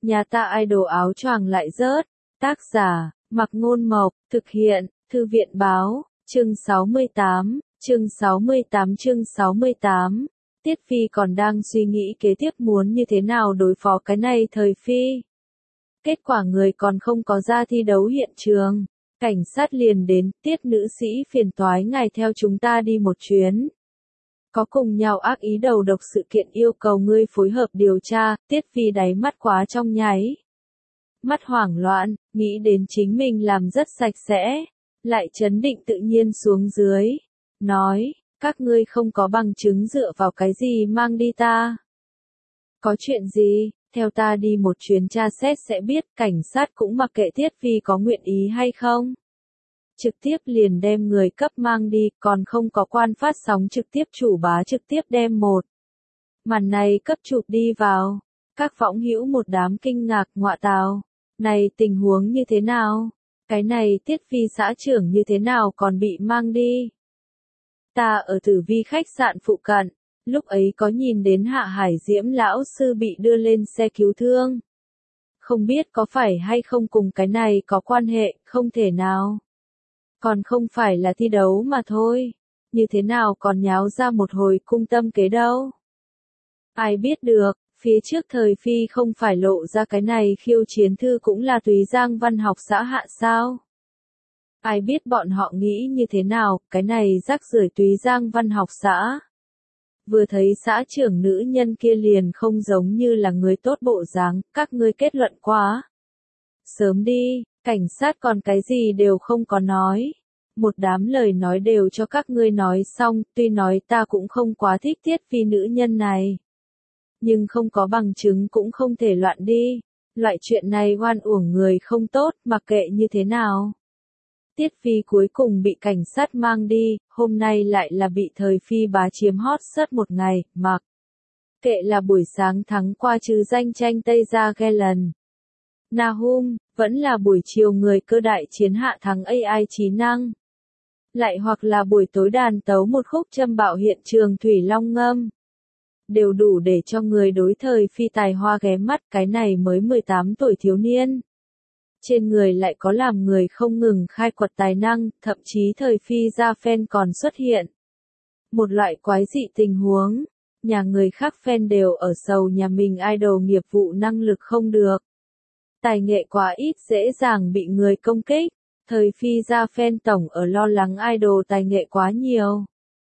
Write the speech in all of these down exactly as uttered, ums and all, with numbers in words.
Nhà ta idol áo choàng lại rớt. Tác giả, Mạc Ngôn Mộc, thực hiện, Thư viện Báo, chương sáu mươi tám, chương sáu mươi tám chương sáu mươi tám. Tiết Phi còn đang suy nghĩ kế tiếp muốn như thế nào đối phó cái này Thời Phi. Kết quả người còn không có ra thi đấu hiện trường. Cảnh sát liền đến, Tiết nữ sĩ phiền toái ngài theo chúng ta đi một chuyến. Có cùng nhau ác ý đầu độc sự kiện yêu cầu ngươi phối hợp điều tra, Tiết Phi đáy mắt quá trong nháy. Mắt hoảng loạn, nghĩ đến chính mình làm rất sạch sẽ, lại trấn định tự nhiên xuống dưới. Nói, các ngươi không có bằng chứng dựa vào cái gì mang đi ta. Có chuyện gì, theo ta đi một chuyến tra xét sẽ biết, cảnh sát cũng mặc kệ Tiết Phi có nguyện ý hay không. Trực tiếp liền đem người cấp mang đi, còn không có quan phát sóng trực tiếp chủ bá trực tiếp đem một màn này cấp chụp đi vào. Các võng hữu một đám kinh ngạc ngọa tào. Này tình huống như thế nào? Cái này Tiết Phi xã trưởng như thế nào còn bị mang đi? Ta ở Tử Vi khách sạn phụ cận, lúc ấy có nhìn đến Hạ Hải Diễm lão sư bị đưa lên xe cứu thương. Không biết có phải hay không cùng cái này có quan hệ, không thể nào. Còn không phải là thi đấu mà thôi, như thế nào còn nháo ra một hồi cung tâm kế đâu. Ai biết được, phía trước Thời Phi không phải lộ ra cái này khiêu chiến thư cũng là Túy Giang Văn học xã hạ sao. Ai biết bọn họ nghĩ như thế nào, cái này rác rưởi Túy Giang Văn học xã. Vừa thấy xã trưởng nữ nhân kia liền không giống như là người tốt bộ dáng, các ngươi kết luận quá. Sớm đi, cảnh sát còn cái gì đều không có nói. Một đám lời nói đều cho các ngươi nói xong, tuy nói ta cũng không quá thích Tiết Phi nữ nhân này. Nhưng không có bằng chứng cũng không thể loạn đi. Loại chuyện này oan uổng người không tốt, mặc kệ như thế nào. Tiết Phi cuối cùng bị cảnh sát mang đi, hôm nay lại là bị Thời Phi bá chiếm hot search một ngày, mặc kệ là buổi sáng thắng qua trừ danh tranh Tây Gia Galen Nahum, vẫn là buổi chiều người cơ đại chiến hạ thắng a i trí năng. Lại hoặc là buổi tối đàn tấu một khúc châm bạo hiện trường Thủy Long ngâm. Đều đủ để cho người đối Thời Phi tài hoa ghé mắt, cái này mới mười tám tuổi thiếu niên. Trên người lại có làm người không ngừng khai quật tài năng, thậm chí Thời Phi ra fan còn xuất hiện. Một loại quái dị tình huống, nhà người khác fan đều ở sầu nhà mình idol nghiệp vụ năng lực không được. Tài nghệ quá ít dễ dàng bị người công kích, Thời Phi ra fan tổng ở lo lắng idol tài nghệ quá nhiều.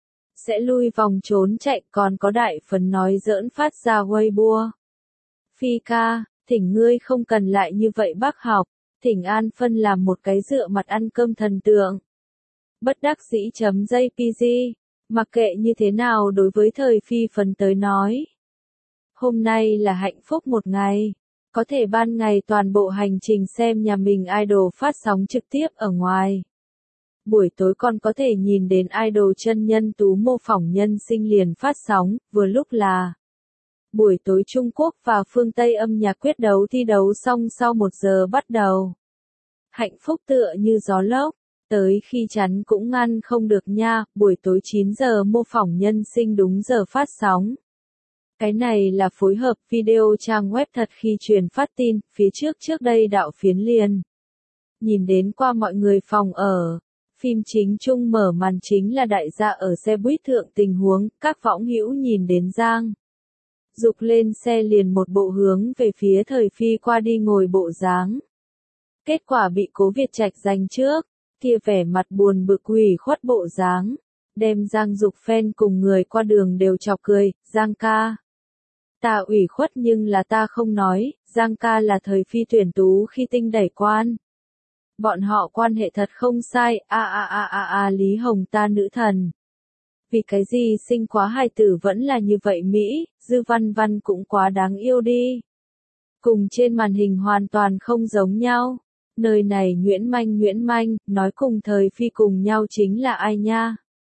Sẽ lui vòng trốn chạy, còn có đại phần nói giỡn phát ra Weibo. Phi ca, thỉnh ngươi không cần lại như vậy bác học, thỉnh An Phân làm một cái dựa mặt ăn cơm thần tượng. Bất đắc dĩ chấm jê pê giê, mặc kệ như thế nào đối với Thời Phi phần tới nói. Hôm nay là hạnh phúc một ngày, có thể ban ngày toàn bộ hành trình xem nhà mình idol phát sóng trực tiếp ở ngoài. Buổi tối còn có thể nhìn đến idol chân nhân tú mô phỏng nhân sinh liền phát sóng, vừa lúc là buổi tối Trung Quốc và phương Tây âm nhạc quyết đấu thi đấu xong sau một giờ bắt đầu. Hạnh phúc tựa như gió lốc, tới khi chắn cũng ngăn không được nha, buổi tối chín giờ mô phỏng nhân sinh đúng giờ phát sóng. Cái này là phối hợp video trang web thật khi truyền phát tin, phía trước trước đây đạo phiến liền. Nhìn đến qua mọi người phòng ở. Phim chính chung mở màn chính là đại gia ở xe buýt thượng tình huống, các võng hữu nhìn đến Giang Dục lên xe liền một bộ hướng về phía Thời Phi qua đi ngồi bộ dáng. Kết quả bị Cố Việt Trạch giành trước, kia vẻ mặt buồn bực ủy khuất bộ dáng, đem Giang Dục fan cùng người qua đường đều chọc cười, Giang ca. Ta ủy khuất nhưng là ta không nói, Giang ca là Thời Phi tuyển tú khi tinh đẩy quan. Bọn họ quan hệ thật không sai, a a a a a Lý Hồng ta nữ thần. Vì cái gì sinh quá hài tử vẫn là như vậy Mỹ, Dư Văn Văn cũng quá đáng yêu đi. Cùng trên màn hình hoàn toàn không giống nhau. Nơi này Nguyễn Manh Nguyễn Manh, nói cùng Thời Phi cùng nhau chính là ai nha?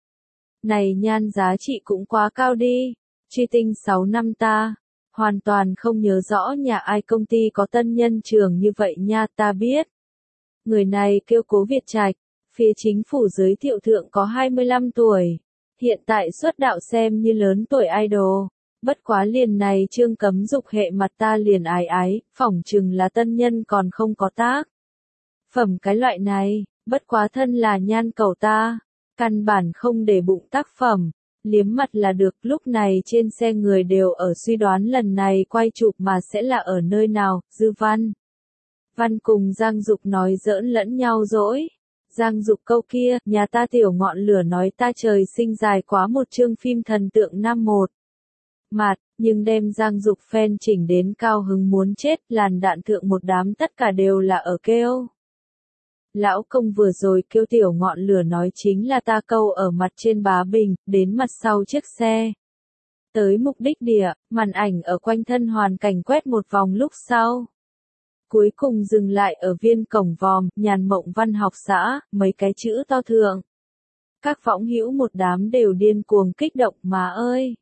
Này nhan giá trị cũng quá cao đi. Truy tinh sáu năm ta. Hoàn toàn không nhớ rõ nhà ai công ty có tân nhân trường như vậy nha, ta biết. Người này kêu Cố Việt Trạch, phía chính phủ giới thiệu thượng có hai mươi lăm tuổi, hiện tại xuất đạo xem như lớn tuổi idol, Bất quá liền này chương cấm dục hệ mặt ta liền ái ái, phỏng chừng là tân nhân còn không có tác. Phẩm cái loại này, bất quá thân là nhan cầu ta, căn bản không để bụng tác phẩm, liếm mặt là được. Lúc này trên xe người đều ở suy đoán lần này quay chụp mà sẽ là ở nơi nào. Dư Văn Văn cùng Giang Dục nói giỡn lẫn nhau dỗi. Giang Dục câu kia, nhà ta tiểu ngọn lửa nói ta trời sinh dài quá một chương phim thần tượng năm một. Mạt, nhưng đem Giang Dục fan chỉnh đến cao hứng muốn chết, làn đạn thượng một đám tất cả đều là ở kêu. Lão công vừa rồi kêu tiểu ngọn lửa nói chính là ta câu ở mặt trên bá bình, đến mặt sau chiếc xe. Tới mục đích địa, màn ảnh ở quanh thân hoàn cảnh quét một vòng lúc sau. Cuối cùng dừng lại ở viên cổng vòm, Nhàn Mộng Văn học xã, mấy cái chữ to thượng. Các võng hữu một đám đều điên cuồng kích động mà ơi.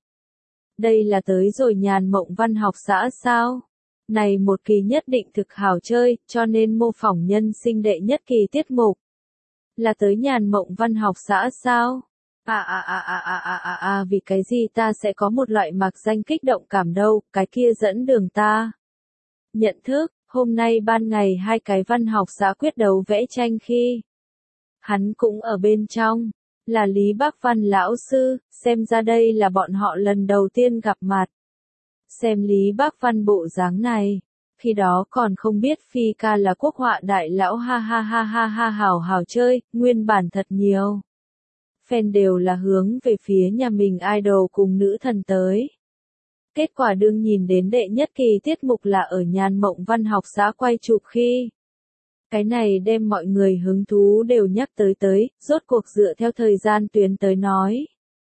Đây là tới rồi Nhàn Mộng Văn học xã sao? Này một kỳ nhất định thực hảo chơi, cho nên mô phỏng nhân sinh đệ nhất kỳ tiết mục. Là tới Nhàn Mộng Văn học xã sao? À à à à à à à à vì cái gì ta sẽ có một loại mạc danh kích động cảm đâu, cái kia dẫn đường ta. Nhận thức, hôm nay ban ngày hai cái văn học xã quyết đấu vẽ tranh khi. Hắn cũng ở bên trong, là Lý Bác Văn lão sư, xem ra đây là bọn họ lần đầu tiên gặp mặt. Xem Lý Bác Văn bộ dáng này, khi đó còn không biết Phi ca là quốc họa đại lão ha ha ha ha ha hào hào chơi, nguyên bản thật nhiều. Fan đều là hướng về phía nhà mình idol cùng nữ thần tới. Kết quả đương nhìn đến đệ nhất kỳ tiết mục là ở Nhàn Mộng Văn học xã quay chụp khi. Cái này đem mọi người hứng thú đều nhắc tới tới, rốt cuộc dựa theo thời gian tuyến tới nói.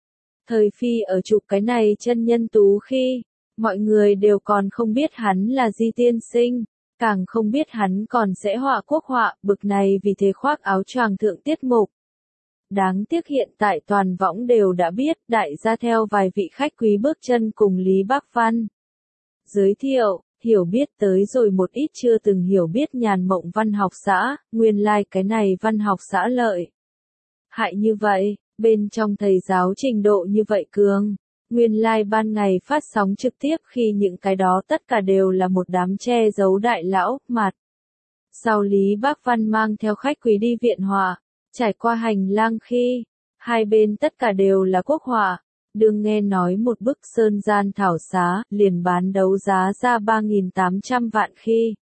Thời Phi ở chụp cái này chân nhân tú khi, mọi người đều còn không biết hắn là Di tiên sinh, càng không biết hắn còn sẽ họa quốc họa, bực này vì thế khoác áo choàng thượng tiết mục. Đáng tiếc hiện tại toàn võng đều đã biết, đại gia theo vài vị khách quý bước chân cùng Lý Bác Văn. Giới thiệu, hiểu biết tới rồi một ít chưa từng hiểu biết Nhàn Mộng Văn học xã, nguyên lai like cái này văn học xã lợi. Hại như vậy, bên trong thầy giáo trình độ như vậy cường. Nguyên lai like ban ngày phát sóng trực tiếp khi những cái đó tất cả đều là một đám che giấu đại lão, mặt. Sau Lý Bác Văn mang theo khách quý đi viện họa, trải qua hành lang khi, hai bên tất cả đều là quốc họa, đừng nghe nói một bức sơn gian thảo xá, liền bán đấu giá ra ba nghìn tám trăm vạn khi.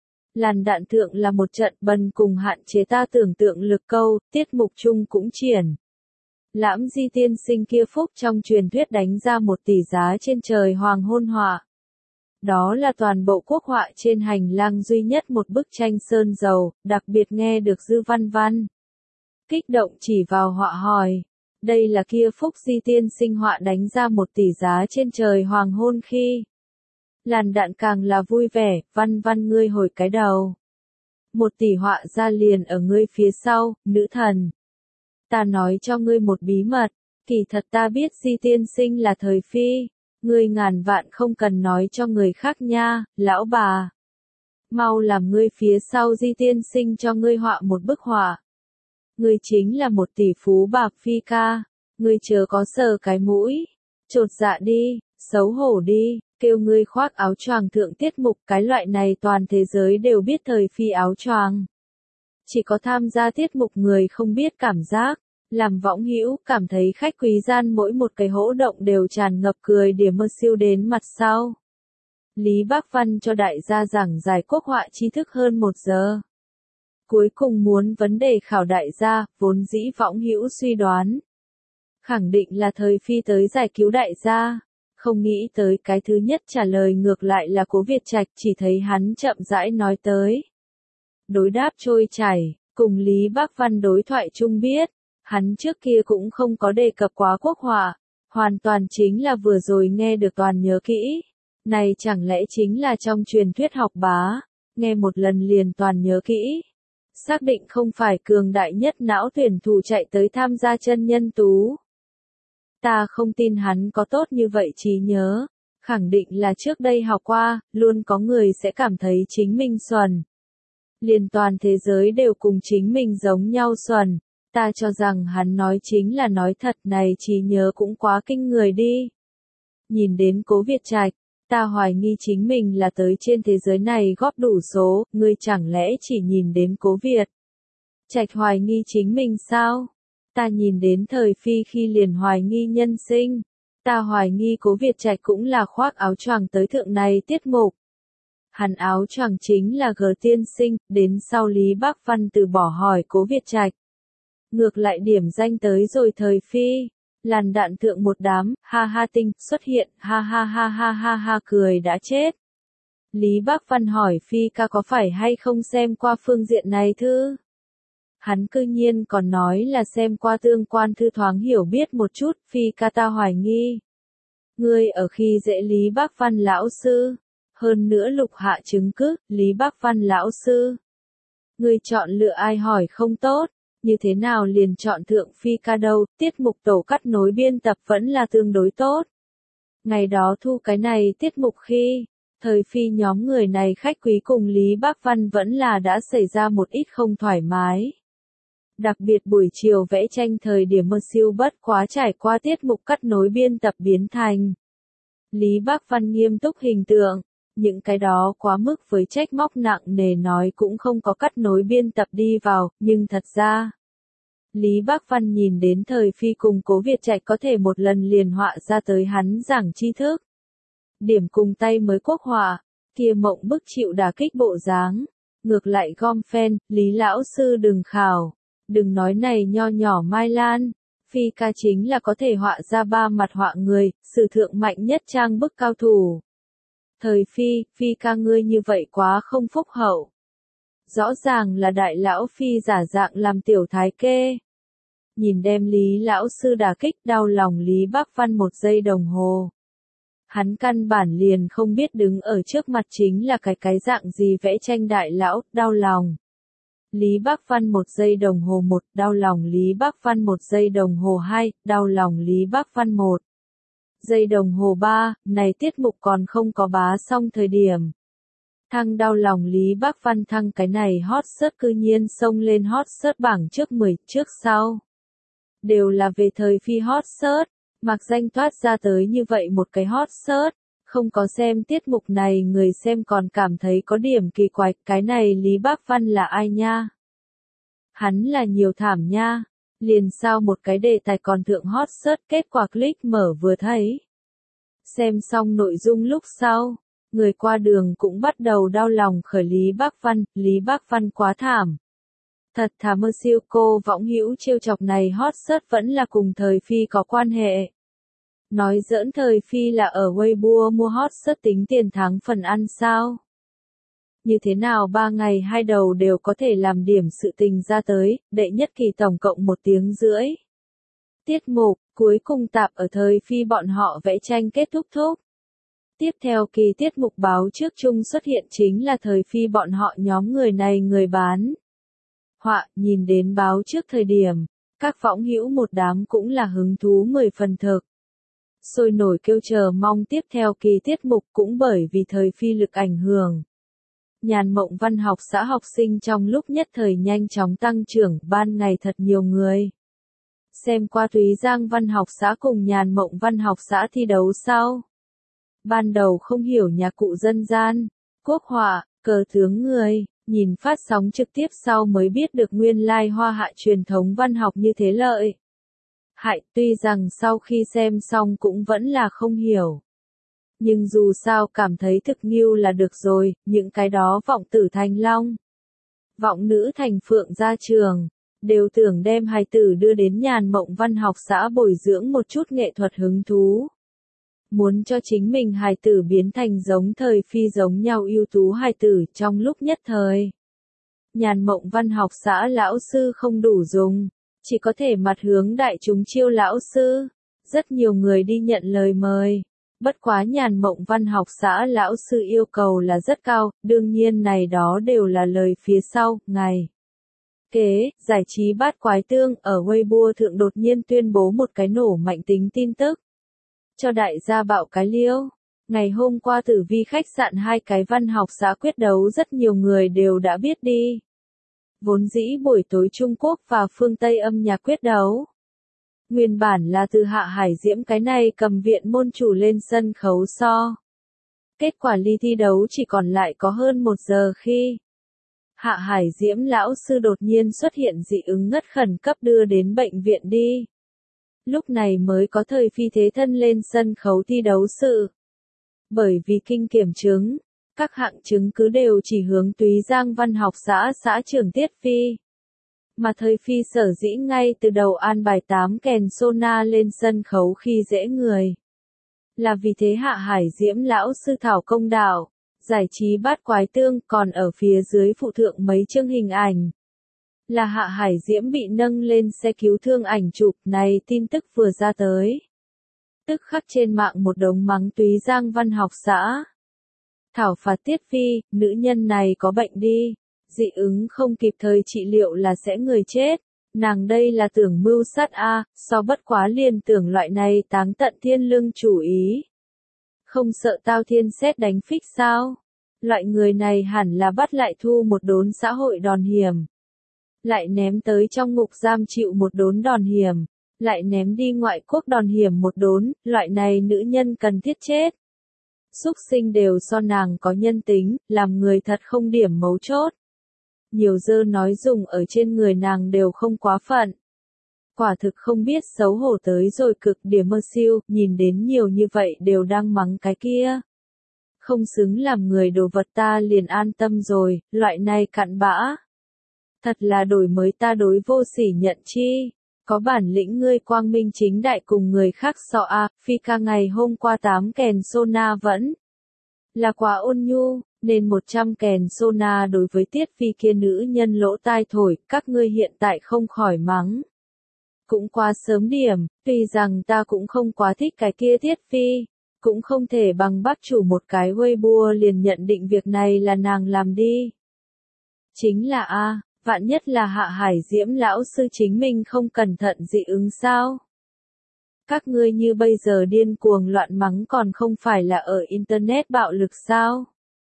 Làn đạn thượng là một trận bần cùng hạn chế ta tưởng tượng lực câu, tiết mục chung cũng triển. Lãm Di tiên sinh kia phúc trong truyền thuyết đánh ra một tỷ giá trên trời hoàng hôn họa. Đó là toàn bộ quốc họa trên hành lang duy nhất một bức tranh sơn dầu, đặc biệt nghe được Dư Văn Văn. Kích động chỉ vào họa hỏi. Đây là kia phúc Di tiên sinh họa đánh ra một tỷ giá trên trời hoàng hôn khi. Làn đạn càng là vui vẻ, Văn Văn ngươi hồi cái đầu. Một tỷ họa ra liền ở ngươi phía sau, nữ thần. Ta nói cho ngươi một bí mật, kỳ thật ta biết Di tiên sinh là thời Phi, ngươi ngàn vạn không cần nói cho người khác nha, lão bà. Mau làm ngươi phía sau Di tiên sinh cho ngươi họa một bức họa. Ngươi chính là một tỷ phú bạc Phi ca, ngươi chớ có sờ cái mũi, chột dạ đi, xấu hổ đi, kêu ngươi khoác áo choàng thượng tiết mục, cái loại này toàn thế giới đều biết thời Phi áo choàng. Chỉ có tham gia tiết mục người không biết cảm giác, làm võng hữu cảm thấy khách quý gian mỗi một cái hỗ động đều tràn ngập cười điểm mơ siêu đến mặt sau. Lý Bác Văn cho đại gia giảng giải quốc họa tri thức hơn một giờ. Cuối cùng muốn vấn đề khảo đại gia, vốn dĩ võng hữu suy đoán. Khẳng định là thời Phi tới giải cứu đại gia, không nghĩ tới cái thứ nhất trả lời ngược lại là Cố Việt Trạch, chỉ thấy hắn chậm rãi nói tới. Đối đáp trôi chảy, cùng Lý Bác Văn đối thoại chung biết, hắn trước kia cũng không có đề cập quá quốc họa, hoàn toàn chính là vừa rồi nghe được toàn nhớ kỹ. Này chẳng lẽ chính là trong truyền thuyết học bá, nghe một lần liền toàn nhớ kỹ. Xác định không phải cường đại nhất não tuyển thủ chạy tới tham gia chân nhân tú. Ta không tin hắn có tốt như vậy trí nhớ, khẳng định là trước đây học qua, luôn có người sẽ cảm thấy chính mình xuẩn. Liền toàn thế giới đều cùng chính mình giống nhau xuẩn, ta cho rằng hắn nói chính là nói thật, này trí nhớ cũng quá kinh người đi. Nhìn đến Cố Việt Trạch, ta hoài nghi chính mình là tới trên thế giới này góp đủ số, ngươi chẳng lẽ chỉ nhìn đến Cố Việt Trạch hoài nghi chính mình sao? Ta nhìn đến thời phi khi liền hoài nghi nhân sinh. Ta hoài nghi Cố Việt Trạch cũng là khoác áo choàng tới thượng này tiết mục. Hắn áo choàng chính là G tiên sinh, đến sau Lý Bác Văn từ bỏ hỏi Cố Việt Trạch. Ngược lại điểm danh tới rồi thời phi. Làn đạn thượng một đám, ha ha tinh, xuất hiện, ha ha ha ha ha ha cười đã chết. Lý Bác Văn hỏi phi ca có phải hay không xem qua phương diện này thư? Hắn cư nhiên còn nói là xem qua tương quan thư thoáng hiểu biết một chút, phi ca ta hoài nghi. Ngươi ở khi dễ Lý Bác Văn lão sư. Hơn nữa lục hạ chứng cứ, Lý Bác Văn lão sư. Ngươi chọn lựa ai hỏi không tốt, như thế nào liền chọn thượng phi ca đâu, tiết mục tổ cắt nối biên tập vẫn là tương đối tốt. Ngày đó thu cái này tiết mục khi, thời phi nhóm người này khách quý cùng Lý Bác Văn vẫn là đã xảy ra một ít không thoải mái. Đặc biệt buổi chiều vẽ tranh thời điểm mơ siêu bất quá trải qua tiết mục cắt nối biên tập biến thành. Lý Bác Văn nghiêm túc hình tượng, những cái đó quá mức với trách móc nặng nề nói cũng không có cắt nối biên tập đi vào, nhưng thật ra. Lý Bác Văn nhìn đến thời phi cùng Cố Việt Trạch có thể một lần liền họa ra tới hắn giảng tri thức. Điểm cùng tay mới quốc họa, kia mộng bức chịu đả kích bộ dáng. Ngược lại gom fan, Lý lão sư đừng khảo. Đừng nói này nho nhỏ Mai Lan, phi ca chính là có thể họa ra ba mặt họa người, sử thượng mạnh nhất trang bức cao thủ. Thời phi, phi ca ngươi như vậy quá không phúc hậu. Rõ ràng là đại lão phi giả dạng làm tiểu thái kê. Nhìn đem Lý lão sư đả kích đau lòng Lý Bác Văn một giây đồng hồ. Hắn căn bản liền không biết đứng ở trước mặt chính là cái cái dạng gì vẽ tranh đại lão, đau lòng. Lý Bác Văn một giây đồng hồ một, đau lòng Lý Bác Văn một giây đồng hồ hai, đau lòng Lý Bác Văn một. Giây đồng hồ ba, này tiết mục còn không có bá xong thời điểm. Thăng đau lòng Lý Bác Văn thăng cái này hot search cư nhiên xông lên hot search bảng trước mười, trước sau. Đều là về thời phi hot search, mặc danh toát ra tới như vậy một cái hot search. Không có xem tiết mục này người xem còn cảm thấy có điểm kỳ quái, cái này Lý Bác Văn là ai nha? Hắn là nhiều thảm nha, liền sao một cái đề tài còn thượng hot search kết quả click mở vừa thấy. Xem xong nội dung lúc sau, người qua đường cũng bắt đầu đau lòng khởi Lý Bác Văn, Lý Bác Văn quá thảm. Thật thà mơ siêu cô võng hữu trêu chọc này hot search vẫn là cùng thời phi có quan hệ. Nói giỡn thời phi là ở Weibo mua hot search tính tiền thắng phần ăn sao? Như thế nào ba ngày hai đầu đều có thể làm điểm sự tình ra tới, đệ nhất kỳ tổng cộng một tiếng rưỡi. Tiết mục, cuối cùng tạp ở thời phi bọn họ vẽ tranh kết thúc thúc. Tiếp theo kỳ tiết mục báo trước chung xuất hiện chính là thời phi bọn họ nhóm người này người bán. Họa, nhìn đến báo trước thời điểm, các võng hữu một đám cũng là hứng thú mười phần thực. Sôi nổi kêu chờ mong tiếp theo kỳ tiết mục cũng bởi vì thời phi lực ảnh hưởng. Nhàn Mộng Văn học xã học sinh trong lúc nhất thời nhanh chóng tăng trưởng, ban ngày thật nhiều người. Xem qua Túy Giang Văn học xã cùng Nhàn Mộng Văn học xã thi đấu sau. Ban đầu không hiểu nhạc cụ dân gian, quốc họa, cờ tướng người, nhìn phát sóng trực tiếp sau mới biết được nguyên lai hoa hạ truyền thống văn học như thế lợi. Hại, tuy rằng sau khi xem xong cũng vẫn là không hiểu. Nhưng dù sao cảm thấy thực nghiêu là được rồi, những cái đó vọng tử thành long. Vọng nữ thành phượng ra trường, đều tưởng đem hài tử đưa đến Nhàn Mộng Văn học xã bồi dưỡng một chút nghệ thuật hứng thú. Muốn cho chính mình hài tử biến thành giống thời phi giống nhau ưu tú hài tử trong lúc nhất thời. Nhàn Mộng Văn học xã lão sư không đủ dùng, chỉ có thể mặt hướng đại chúng chiêu lão sư. Rất nhiều người đi nhận lời mời. Bất quá Nhàn Mộng Văn học xã lão sư yêu cầu là rất cao, đương nhiên này đó đều là lời phía sau, ngày. Kế, giải trí bát quái tương ở Weibo thượng đột nhiên tuyên bố một cái nổ mạnh tính tin tức. Cho đại gia bạo cái liêu. Ngày hôm qua Tử Vi khách sạn hai cái văn học xã quyết đấu rất nhiều người đều đã biết đi. Vốn dĩ buổi tối Trung Quốc và phương Tây âm nhạc quyết đấu. Nguyên bản là từ Hạ Hải Diễm cái này cầm viện môn chủ lên sân khấu so. Kết quả ly thi đấu chỉ còn lại có hơn một giờ khi Hạ Hải Diễm lão sư đột nhiên xuất hiện dị ứng ngất khẩn cấp đưa đến bệnh viện đi. Lúc này mới có thời phi thế thân lên sân khấu thi đấu sự. Bởi vì kinh kiểm chứng, các hạng chứng cứ đều chỉ hướng Túy Giang Văn học xã xã trưởng Tiết Phi. Mà thời phi sở dĩ ngay từ đầu an bài tám kèn sona lên sân khấu khi dễ người. Là vì thế Hạ Hải Diễm lão sư thảo công đạo, giải trí bát quái tương còn ở phía dưới phụ thượng mấy chương hình ảnh. Là Hạ Hải Diễm bị nâng lên xe cứu thương ảnh chụp này tin tức vừa ra tới. Tức khắc trên mạng một đống mắng Túy Giang Văn học xã. Thảo phạt Tiết Phi, nữ nhân này có bệnh đi, dị ứng không kịp thời trị liệu là sẽ người chết. Nàng đây là tưởng mưu sát a, so bất quá liền tưởng loại này táng tận thiên lương chủ ý. Không sợ tao thiên xét đánh phích sao? Loại người này hẳn là bắt lại thu một đốn xã hội đòn hiểm. Lại ném tới trong ngục giam chịu một đốn đòn hiểm. Lại ném đi ngoại quốc đòn hiểm một đốn, loại này nữ nhân cần thiết chết. Súc sinh đều so nàng có nhân tính, làm người thật không điểm mấu chốt. Nhiều dơ nói dùng ở trên người nàng đều không quá phận. Quả thực không biết xấu hổ tới rồi cực điểm mơ siêu, nhìn đến nhiều như vậy đều đang mắng cái kia. Không xứng làm người đồ vật ta liền an tâm rồi, loại này cặn bã. Thật là đổi mới ta đối vô sỉ nhận chi. Có bản lĩnh ngươi quang minh chính đại cùng người khác so a, phi ca ngày hôm qua tám kèn sona vẫn là quá ôn nhu, nên một trăm kèn sona đối với Tiết Phi kia nữ nhân lỗ tai thổi, các ngươi hiện tại không khỏi mắng. Cũng quá sớm điểm, tuy rằng ta cũng không quá thích cái kia Tiết Phi, cũng không thể bằng bác chủ một cái Weibo liền nhận định việc này là nàng làm đi. Chính là a. Vạn nhất là Hạ Hải Diễm lão sư chính mình không cẩn thận dị ứng sao? Các ngươi như bây giờ điên cuồng loạn mắng còn không phải là ở Internet bạo lực sao?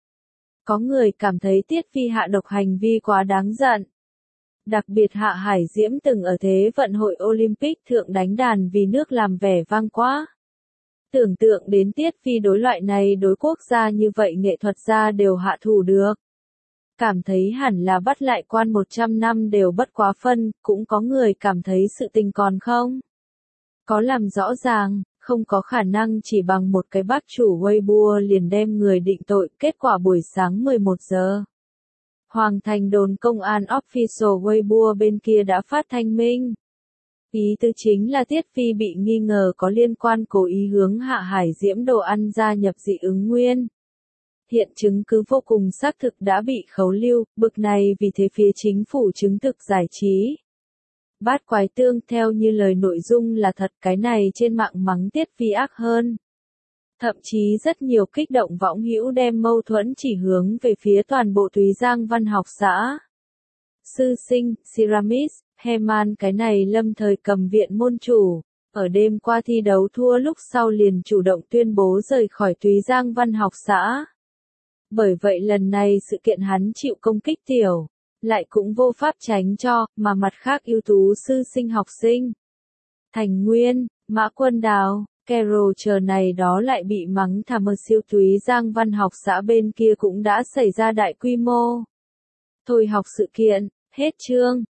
Có người cảm thấy Tiết Phi hạ độc hành vi quá đáng giận. Đặc biệt Hạ Hải Diễm từng ở Thế vận hội Olympic thượng đánh đàn vì nước làm vẻ vang quá. Tưởng tượng đến Tiết Phi đối loại này đối quốc gia như vậy nghệ thuật gia đều hạ thủ được. Cảm thấy hẳn là bắt lại quan một trăm năm đều bất quá phân, cũng có người cảm thấy sự tình còn không. Có làm rõ ràng, không có khả năng chỉ bằng một cái bác chủ Weibo liền đem người định tội, kết quả buổi sáng mười một giờ. Hoàng thành đồn công an official Weibo bên kia đã phát thanh minh. Ý tứ chính là Tiết Phi bị nghi ngờ có liên quan cố ý hướng Hạ Hải Diễm đồ ăn gia nhập dị ứng nguyên. Hiện chứng cứ vô cùng xác thực đã bị khấu lưu, bực này vì thế phía chính phủ chứng thực giải trí. Bát quái tương theo như lời nội dung là thật, cái này trên mạng mắng Tiết Phi ác hơn. Thậm chí rất nhiều kích động võng hữu đem mâu thuẫn chỉ hướng về phía toàn bộ Túy Giang Văn học xã. Sư sinh, Siramis, Heman cái này lâm thời cầm viện môn chủ, ở đêm qua thi đấu thua lúc sau liền chủ động tuyên bố rời khỏi Túy Giang Văn học xã. Bởi vậy lần này sự kiện hắn chịu công kích tiểu, lại cũng vô pháp tránh cho, mà mặt khác ưu tú sư sinh học sinh. Thành Nguyên, Mã Quân Đào, Carol chờ này đó lại bị mắng thảm ở siêu Túy Giang Văn học xã bên kia cũng đã xảy ra đại quy mô. Thôi học sự kiện, hết chương.